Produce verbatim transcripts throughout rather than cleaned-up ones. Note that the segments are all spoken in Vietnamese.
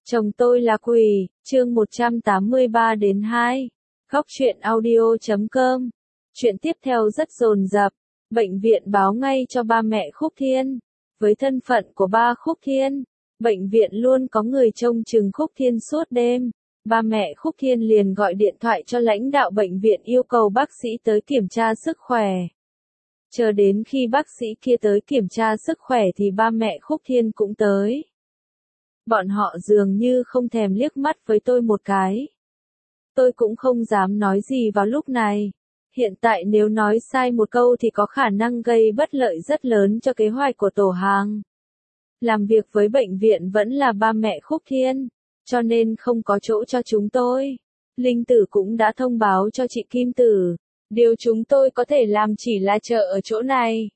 Chồng tôi là quỷ, chương một trăm tám mươi ba đến hai. Góc truyện audio chấm com. Chuyện tiếp theo rất dồn dập. Bệnh viện báo ngay cho ba mẹ Khúc Thiên. Với thân phận của ba Khúc Thiên, bệnh viện luôn có người trông chừng Khúc Thiên suốt đêm. Ba mẹ Khúc Thiên liền gọi điện thoại cho lãnh đạo bệnh viện yêu cầu bác sĩ tới kiểm tra sức khỏe. Chờ đến khi bác sĩ kia tới kiểm tra sức khỏe thì ba mẹ Khúc Thiên cũng tới. Bọn họ dường như không thèm liếc mắt với tôi một cái. Tôi cũng không dám nói gì vào lúc này. Hiện tại nếu nói sai một câu thì có khả năng gây bất lợi rất lớn cho kế hoạch của tổ hàng. Làm việc với bệnh viện vẫn là ba mẹ Khúc Thiên, cho nên không có chỗ cho chúng tôi. Linh Tử cũng đã thông báo cho chị Kim Tử. Điều chúng tôi có thể làm chỉ là chờ ở chỗ này.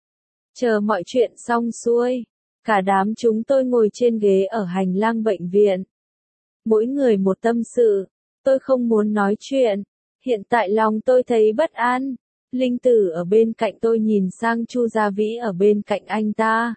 Chờ mọi chuyện xong xuôi. Cả đám chúng tôi ngồi trên ghế ở hành lang bệnh viện. Mỗi người một tâm sự. Tôi không muốn nói chuyện. Hiện tại lòng tôi thấy bất an. Linh Tử ở bên cạnh tôi nhìn sang Chu Gia Vĩ ở bên cạnh anh ta.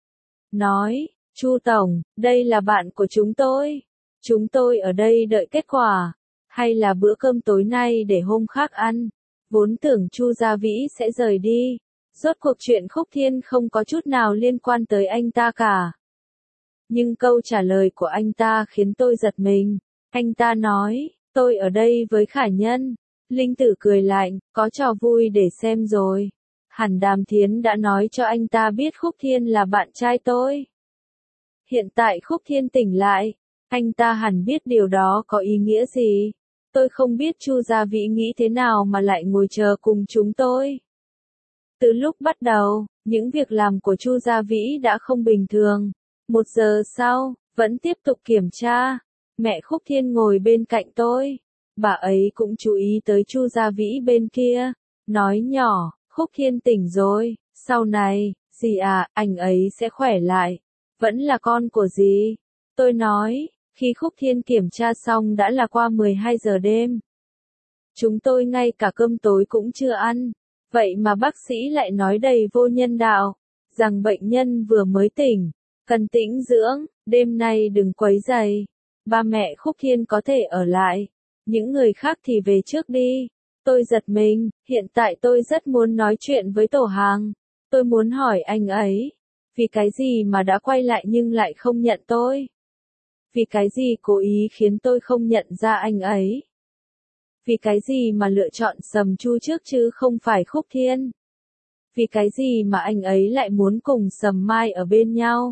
Nói, Chu Tổng, đây là bạn của chúng tôi. Chúng tôi ở đây đợi kết quả. Hay là bữa cơm tối nay để hôm khác ăn. Vốn tưởng Chu Gia Vĩ sẽ rời đi. Rốt cuộc chuyện Khúc Thiên không có chút nào liên quan tới anh ta cả. Nhưng câu trả lời của anh ta khiến tôi giật mình. Anh ta nói, tôi ở đây với Khả Nhân. Linh Tử cười lạnh, có trò vui để xem rồi. Hẳn Đàm Thiến đã nói cho anh ta biết Khúc Thiên là bạn trai tôi. Hiện tại Khúc Thiên tỉnh lại, anh ta hẳn biết điều đó có ý nghĩa gì. Tôi không biết Chu Gia Vĩ nghĩ thế nào mà lại ngồi chờ cùng chúng tôi. Từ lúc bắt đầu, những việc làm của Chu Gia Vĩ đã không bình thường. Một giờ sau, vẫn tiếp tục kiểm tra. Mẹ Khúc Thiên ngồi bên cạnh tôi. Bà ấy cũng chú ý tới Chu Gia Vĩ bên kia. Nói nhỏ, Khúc Thiên tỉnh rồi. Sau này, dì à, anh ấy sẽ khỏe lại. Vẫn là con của dì. Tôi nói, khi Khúc Thiên kiểm tra xong đã là qua mười hai giờ đêm. Chúng tôi ngay cả cơm tối cũng chưa ăn. Vậy mà bác sĩ lại nói đầy vô nhân đạo, rằng bệnh nhân vừa mới tỉnh, cần tĩnh dưỡng, đêm nay đừng quấy rầy. Ba mẹ Khúc Thiên có thể ở lại, những người khác thì về trước đi. Tôi giật mình, hiện tại tôi rất muốn nói chuyện với tổ hàng. Tôi muốn hỏi anh ấy, vì cái gì mà đã quay lại nhưng lại không nhận tôi? Vì cái gì cố ý khiến tôi không nhận ra anh ấy? Vì cái gì mà lựa chọn Sầm Chu trước chứ không phải Khúc Thiên? Vì cái gì mà anh ấy lại muốn cùng Sầm Mai ở bên nhau?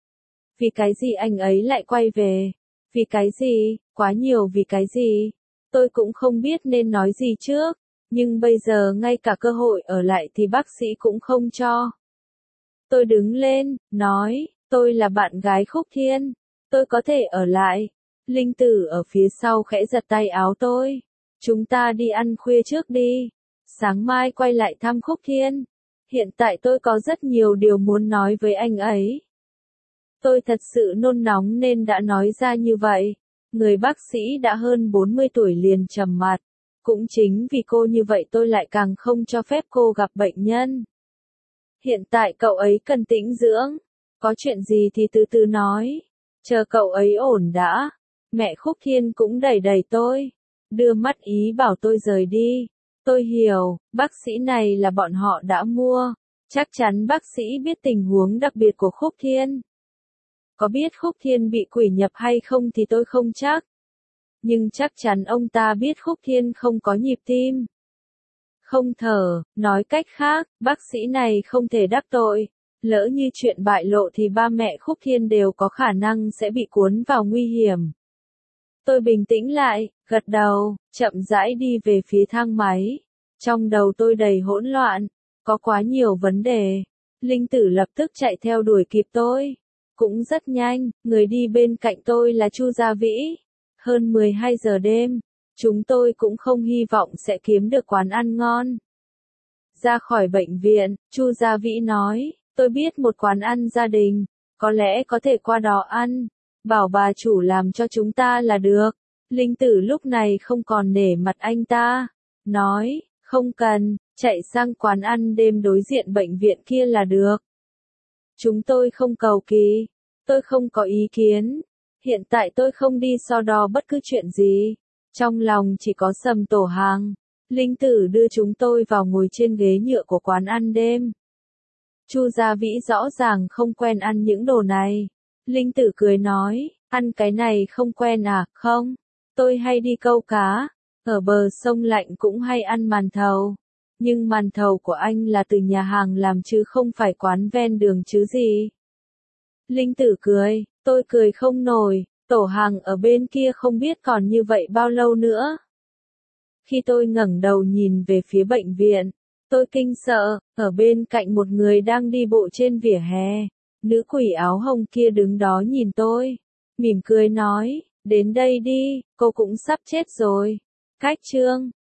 Vì cái gì anh ấy lại quay về? Vì cái gì? Quá nhiều vì cái gì? Tôi cũng không biết nên nói gì trước, nhưng bây giờ ngay cả cơ hội ở lại thì bác sĩ cũng không cho. Tôi đứng lên, nói, tôi là bạn gái Khúc Thiên, tôi có thể ở lại. Linh Tử ở phía sau khẽ giật tay áo tôi. Chúng ta đi ăn khuya trước đi. Sáng mai quay lại thăm Khúc Thiên. Hiện tại tôi có rất nhiều điều muốn nói với anh ấy. Tôi thật sự nôn nóng nên đã nói ra như vậy. Người bác sĩ đã hơn bốn mươi tuổi liền trầm mặt. Cũng chính vì cô như vậy tôi lại càng không cho phép cô gặp bệnh nhân. Hiện tại cậu ấy cần tĩnh dưỡng. Có chuyện gì thì từ từ nói. Chờ cậu ấy ổn đã. Mẹ Khúc Thiên cũng đẩy đẩy tôi. Đưa mắt ý bảo tôi rời đi. Tôi hiểu, bác sĩ này là bọn họ đã mua. Chắc chắn bác sĩ biết tình huống đặc biệt của Khúc Thiên. Có biết Khúc Thiên bị quỷ nhập hay không thì tôi không chắc. Nhưng chắc chắn ông ta biết Khúc Thiên không có nhịp tim. Không thở, nói cách khác, bác sĩ này không thể đắc tội. Lỡ như chuyện bại lộ thì ba mẹ Khúc Thiên đều có khả năng sẽ bị cuốn vào nguy hiểm. Tôi bình tĩnh lại, gật đầu, chậm rãi đi về phía thang máy. Trong đầu tôi đầy hỗn loạn, có quá nhiều vấn đề. Linh Tử lập tức chạy theo đuổi kịp tôi. Cũng rất nhanh, người đi bên cạnh tôi là Chu Gia Vĩ. Hơn mười hai giờ đêm, chúng tôi cũng không hy vọng sẽ kiếm được quán ăn ngon. Ra khỏi bệnh viện, Chu Gia Vĩ nói, tôi biết một quán ăn gia đình, có lẽ có thể qua đó ăn. Bảo bà chủ làm cho chúng ta là được. Linh Tử lúc này không còn nể mặt anh ta. Nói, không cần, chạy sang quán ăn đêm đối diện bệnh viện kia là được. Chúng tôi không cầu kỳ. Tôi không có ý kiến. Hiện tại tôi không đi so đo bất cứ chuyện gì. Trong lòng chỉ có Sầm Tổ Hàng. Linh Tử đưa chúng tôi vào ngồi trên ghế nhựa của quán ăn đêm. Chu Gia Vĩ rõ ràng không quen ăn những đồ này. Linh Tử cười nói, ăn cái này không quen à? Không, tôi hay đi câu cá, ở bờ sông lạnh cũng hay ăn màn thầu. Nhưng màn thầu của anh là từ nhà hàng làm chứ không phải quán ven đường chứ gì. Linh Tử cười, tôi cười không nổi, Tổ Hàng ở bên kia không biết còn như vậy bao lâu nữa. Khi tôi ngẩng đầu nhìn về phía bệnh viện, tôi kinh sợ, ở bên cạnh một người đang đi bộ trên vỉa hè. Nữ quỷ áo hồng kia đứng đó nhìn tôi, mỉm cười nói, đến đây đi, cô cũng sắp chết rồi. Cách chương